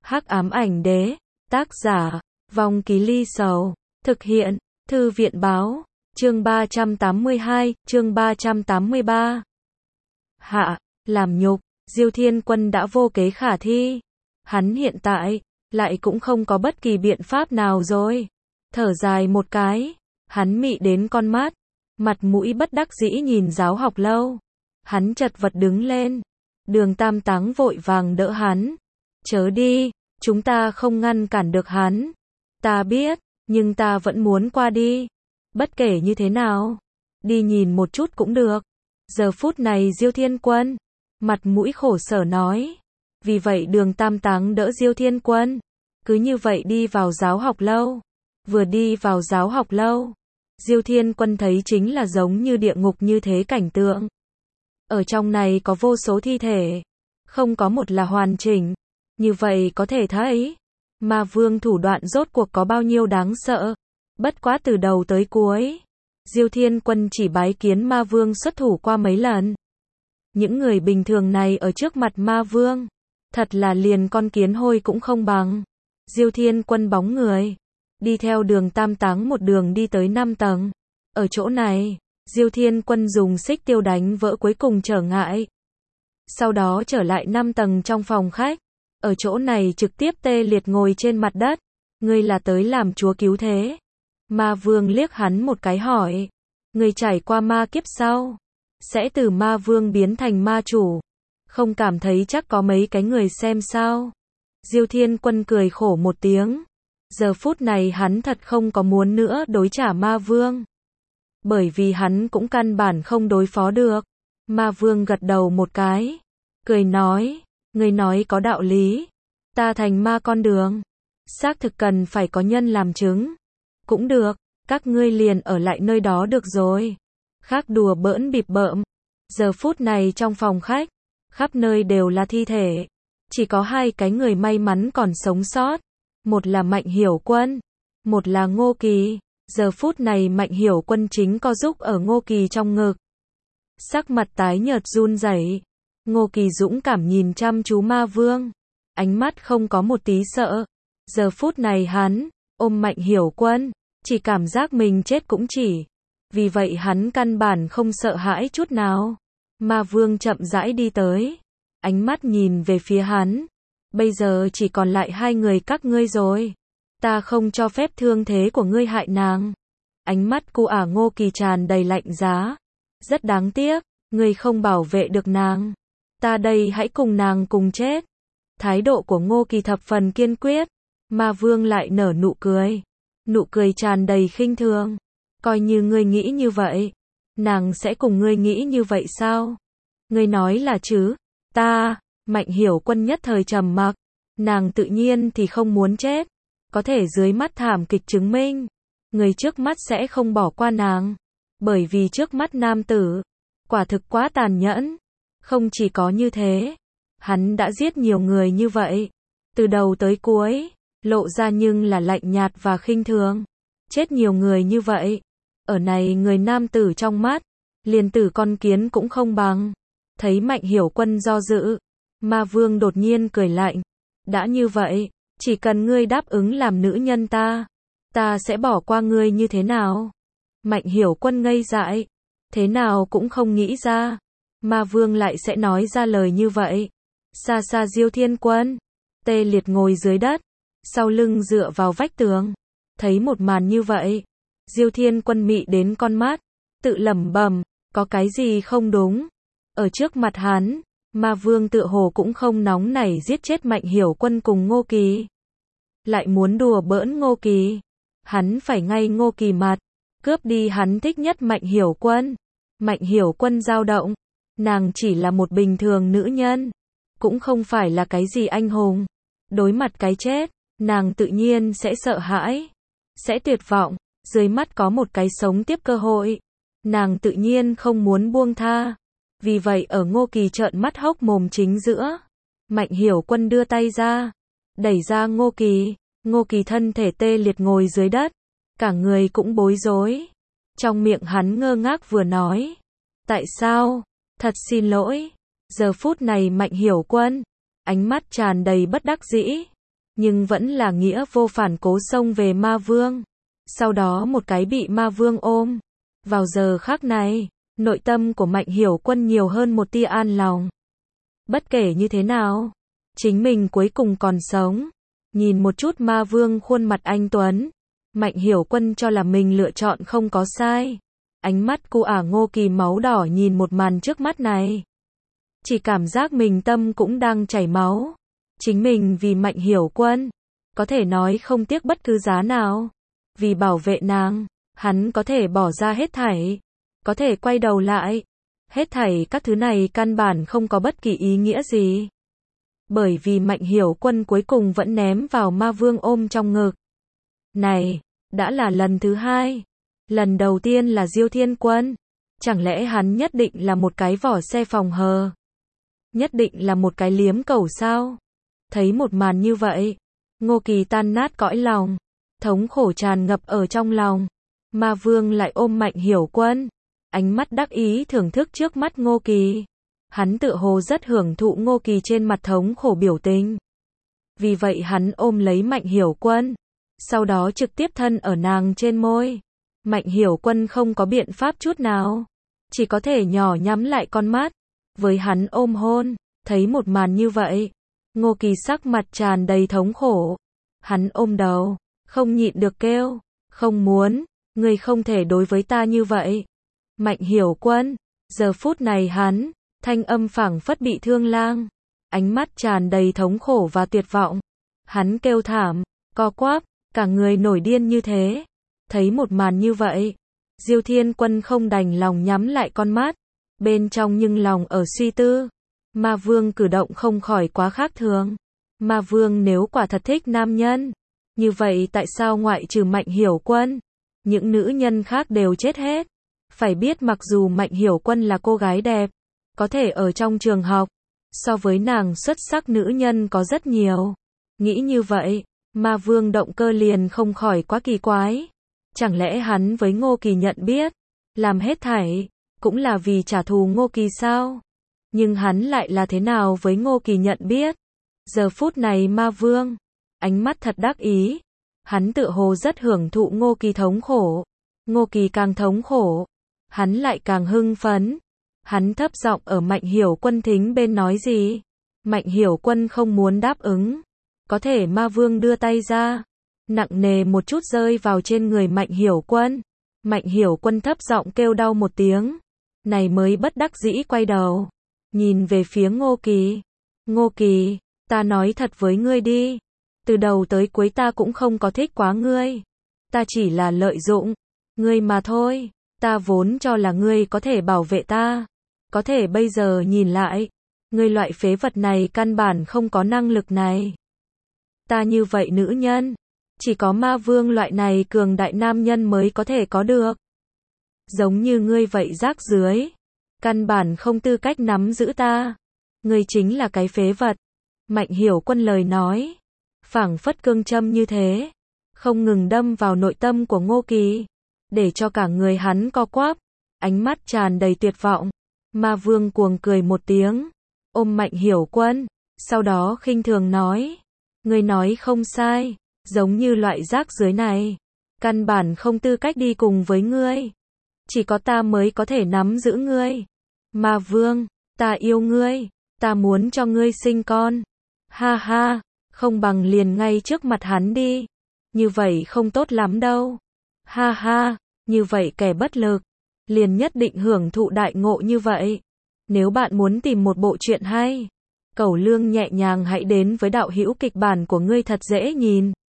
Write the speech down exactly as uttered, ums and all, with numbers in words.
Hắc ám ảnh đế, tác giả, Vong Ký Ly Sầu, thực hiện, Thư viện báo, chương ba trăm tám mươi hai, chương ba trăm tám mươi ba. Hạ, làm nhục, Diêu Thiên Quân đã vô kế khả thi. Hắn hiện tại, lại cũng không có bất kỳ biện pháp nào rồi. Thở dài một cái, hắn mị đến con mắt, mặt mũi bất đắc dĩ nhìn giáo học lâu. Hắn chật vật đứng lên, Đường Tam Táng vội vàng đỡ hắn. Chớ đi, chúng ta không ngăn cản được hắn. Ta biết, nhưng ta vẫn muốn qua đi. Bất kể như thế nào, đi nhìn một chút cũng được. Giờ phút này Diêu Thiên Quân, mặt mũi khổ sở nói. Vì vậy Đường Tam Táng đỡ Diêu Thiên Quân, cứ như vậy đi vào giáo học lâu. Vừa đi vào giáo học lâu, Diêu Thiên Quân thấy chính là giống như địa ngục như thế cảnh tượng. Ở trong này có vô số thi thể, không có một là hoàn chỉnh. Như vậy có thể thấy, Ma Vương thủ đoạn rốt cuộc có bao nhiêu đáng sợ. Bất quá từ đầu tới cuối, Diêu Thiên Quân chỉ bái kiến Ma Vương xuất thủ qua mấy lần. Những người bình thường này ở trước mặt Ma Vương, thật là liền con kiến hôi cũng không bằng. Diêu Thiên Quân bóng người, đi theo Đường Tam Táng một đường đi tới năm tầng. Ở chỗ này, Diêu Thiên Quân dùng xích tiêu đánh vỡ cuối cùng trở ngại. Sau đó trở lại năm tầng trong phòng khách. Ở chỗ này trực tiếp tê liệt ngồi trên mặt đất. Ngươi là tới làm chúa cứu thế. Ma Vương liếc hắn một cái hỏi. Ngươi trải qua ma kiếp sau, sẽ từ Ma Vương biến thành ma chủ. Không cảm thấy chắc có mấy cái người xem sao? Diêu Thiên Quân cười khổ một tiếng. Giờ phút này hắn thật không có muốn nữa đối trả Ma Vương. Bởi vì hắn cũng căn bản không đối phó được. Ma Vương gật đầu một cái, cười nói, ngươi nói có đạo lý. Ta thành ma con đường, xác thực cần phải có nhân làm chứng. Cũng được, các ngươi liền ở lại nơi đó được rồi. Khác đùa bỡn bịp bợm. Giờ phút này trong phòng khách, khắp nơi đều là thi thể. Chỉ có hai cái người may mắn còn sống sót. Một là Mạnh Hiểu Quân, một là Ngô Kỳ. Giờ phút này Mạnh Hiểu Quân chính co giúp ở Ngô Kỳ trong ngực. Sắc mặt tái nhợt run rẩy. Ngô Kỳ dũng cảm nhìn chăm chú Ma Vương, ánh mắt không có một tí sợ. Giờ phút này hắn ôm Mạnh Hiểu Quân, chỉ cảm giác mình chết cũng chỉ. Vì vậy hắn căn bản không sợ hãi chút nào. Ma Vương chậm rãi đi tới, ánh mắt nhìn về phía hắn. Bây giờ chỉ còn lại hai người các ngươi rồi. Ta không cho phép thương thế của ngươi hại nàng. Ánh mắt cu ả Ngô Kỳ tràn đầy lạnh giá. Rất đáng tiếc, ngươi không bảo vệ được nàng. Ta đây hãy cùng nàng cùng chết. Thái độ của Ngô Kỳ thập phần kiên quyết. Ma Vương lại nở nụ cười. Nụ cười tràn đầy khinh thường. Coi như ngươi nghĩ như vậy, nàng sẽ cùng ngươi nghĩ như vậy sao? Ngươi nói là chứ? Ta, Mạnh Hiểu Quân nhất thời trầm mặc. Nàng tự nhiên thì không muốn chết. Có thể dưới mắt thảm kịch chứng minh, người trước mắt sẽ không bỏ qua nàng. Bởi vì trước mắt nam tử, quả thực quá tàn nhẫn. Không chỉ có như thế, hắn đã giết nhiều người như vậy. Từ đầu tới cuối, lộ ra nhưng là lạnh nhạt và khinh thường. Chết nhiều người như vậy. Ở này người nam tử trong mắt, liền tử con kiến cũng không bằng. Thấy Mạnh Hiểu Quân do dự, Ma Vương đột nhiên cười lạnh. Đã như vậy, chỉ cần ngươi đáp ứng làm nữ nhân ta, ta sẽ bỏ qua ngươi như thế nào? Mạnh Hiểu Quân ngây dại, thế nào cũng không nghĩ ra. Ma Vương lại sẽ nói ra lời như vậy. Xa xa Diêu Thiên Quân, tê liệt ngồi dưới đất, sau lưng dựa vào vách tường. Thấy một màn như vậy, Diêu Thiên Quân mị đến con mắt, tự lẩm bẩm, có cái gì không đúng? Ở trước mặt hắn, Ma Vương tựa hồ cũng không nóng nảy giết chết Mạnh Hiểu Quân cùng Ngô Kỳ. Lại muốn đùa bỡn Ngô Kỳ. Hắn phải ngay Ngô Kỳ mặt, cướp đi hắn thích nhất Mạnh Hiểu Quân. Mạnh Hiểu Quân dao động. Nàng chỉ là một bình thường nữ nhân, cũng không phải là cái gì anh hùng. Đối mặt cái chết, nàng tự nhiên sẽ sợ hãi, sẽ tuyệt vọng. Dưới mắt có một cái sống tiếp cơ hội, nàng tự nhiên không muốn buông tha. Vì vậy ở Ngô Kỳ trợn mắt hốc mồm chính giữa, Mạnh Hiểu Quân đưa tay ra, đẩy ra Ngô Kỳ. Ngô Kỳ thân thể tê liệt ngồi dưới đất, cả người cũng bối rối. Trong miệng hắn ngơ ngác vừa nói, tại sao? Thật xin lỗi. Giờ phút này Mạnh Hiểu Quân, ánh mắt tràn đầy bất đắc dĩ. nhưng vẫn là nghĩa vô phản cố xông về ma vương. Sau đó một cái bị ma vương ôm. Vào giờ khắc này, nội tâm của Mạnh Hiểu Quân nhiều hơn một tia an lòng. Bất kể như thế nào, chính mình cuối cùng còn sống. Nhìn một chút ma vương khuôn mặt anh tuấn, Mạnh Hiểu Quân cho là mình lựa chọn không có sai. Ánh mắt cô ả Ngô Kỳ máu đỏ nhìn một màn trước mắt này. Chỉ cảm giác mình tâm cũng đang chảy máu. Chính mình vì Mạnh Hiểu Quân, có thể nói không tiếc bất cứ giá nào. Vì bảo vệ nàng, hắn có thể bỏ ra hết thảy, có thể quay đầu lại. Hết thảy các thứ này căn bản không có bất kỳ ý nghĩa gì. Bởi vì Mạnh Hiểu Quân cuối cùng vẫn ném vào ma vương ôm trong ngực. Này, đã là lần thứ hai. Lần đầu tiên là Diêu Thiên Quân. Chẳng lẽ hắn nhất định là một cái vỏ xe phòng hờ? Nhất định là một cái liếm cẩu sao? Thấy một màn như vậy, Ngô Kỳ tan nát cõi lòng. Thống khổ tràn ngập ở trong lòng. Ma vương lại ôm Mạnh Hiểu Quân. Ánh mắt đắc ý thưởng thức trước mắt Ngô Kỳ. Hắn tự hồ rất hưởng thụ Ngô Kỳ trên mặt thống khổ biểu tình. Vì vậy hắn ôm lấy Mạnh Hiểu Quân. Sau đó trực tiếp thân ở nàng trên môi. Mạnh Hiểu Quân không có biện pháp chút nào. Chỉ có thể nhỏ nhắm lại con mắt. Với hắn ôm hôn. Thấy một màn như vậy. Ngô Kỳ sắc mặt tràn đầy thống khổ. Hắn ôm đầu. Không nhịn được kêu. Không muốn. Ngươi không thể đối với ta như vậy. Mạnh Hiểu Quân. Giờ phút này hắn. Thanh âm phảng phất bị thương lang. Ánh mắt tràn đầy thống khổ và tuyệt vọng. Hắn kêu thảm. Co quắp. Cả người nổi điên như thế. Thấy một màn như vậy. Diêu Thiên Quân không đành lòng nhắm lại con mắt. Bên trong nhưng lòng ở suy tư. Ma vương cử động không khỏi quá khác thường. Ma vương nếu quả thật thích nam nhân. Như vậy tại sao ngoại trừ Mạnh Hiểu Quân, những nữ nhân khác đều chết hết? Phải biết mặc dù Mạnh Hiểu Quân là cô gái đẹp, có thể ở trong trường học, so với nàng xuất sắc nữ nhân có rất nhiều. Nghĩ như vậy, ma vương động cơ liền không khỏi quá kỳ quái. Chẳng lẽ hắn với Ngô Kỳ nhận biết, làm hết thảy, cũng là vì trả thù Ngô Kỳ sao? Nhưng hắn lại là thế nào với Ngô Kỳ nhận biết? Giờ phút này ma vương, ánh mắt thật đắc ý. Hắn tự hồ rất hưởng thụ Ngô Kỳ thống khổ. Ngô Kỳ càng thống khổ, hắn lại càng hưng phấn. Hắn thấp giọng ở Mạnh Hiểu Quân thính bên nói gì. Mạnh Hiểu Quân không muốn đáp ứng. Có thể ma vương đưa tay ra, nặng nề một chút rơi vào trên người Mạnh Hiểu Quân. Mạnh Hiểu Quân thấp giọng kêu đau một tiếng. Này mới bất đắc dĩ quay đầu. Nhìn về phía Ngô Kỳ. Ngô Kỳ, ta nói thật với ngươi đi. Từ đầu tới cuối ta cũng không có thích quá ngươi. Ta chỉ là lợi dụng ngươi mà thôi. Ta vốn cho là ngươi có thể bảo vệ ta. Có thể bây giờ nhìn lại, ngươi loại phế vật này căn bản không có năng lực này. Ta như vậy nữ nhân, chỉ có ma vương loại này cường đại nam nhân mới có thể có được. Giống như ngươi vậy rác rưới, căn bản không tư cách nắm giữ ta. Ngươi chính là cái phế vật. Mạnh Hiểu Quân lời nói, phảng phất cương châm như thế, không ngừng đâm vào nội tâm của Ngô Kỳ, để cho cả người hắn co quắp, ánh mắt tràn đầy tuyệt vọng. Ma vương cuồng cười một tiếng, ôm Mạnh Hiểu Quân, sau đó khinh thường nói, ngươi nói không sai, giống như loại rác rưởi này, căn bản không tư cách đi cùng với ngươi, chỉ có ta mới có thể nắm giữ ngươi. Ma vương, ta yêu ngươi, ta muốn cho ngươi sinh con. Ha ha, không bằng liền ngay trước mặt hắn đi, như vậy không tốt lắm đâu. Ha ha, như vậy kẻ bất lực, liền nhất định hưởng thụ đại ngộ như vậy. Nếu bạn muốn tìm một bộ truyện hay, cẩu lương nhẹ nhàng hãy đến với đạo hữu kịch bản của ngươi thật dễ nhìn.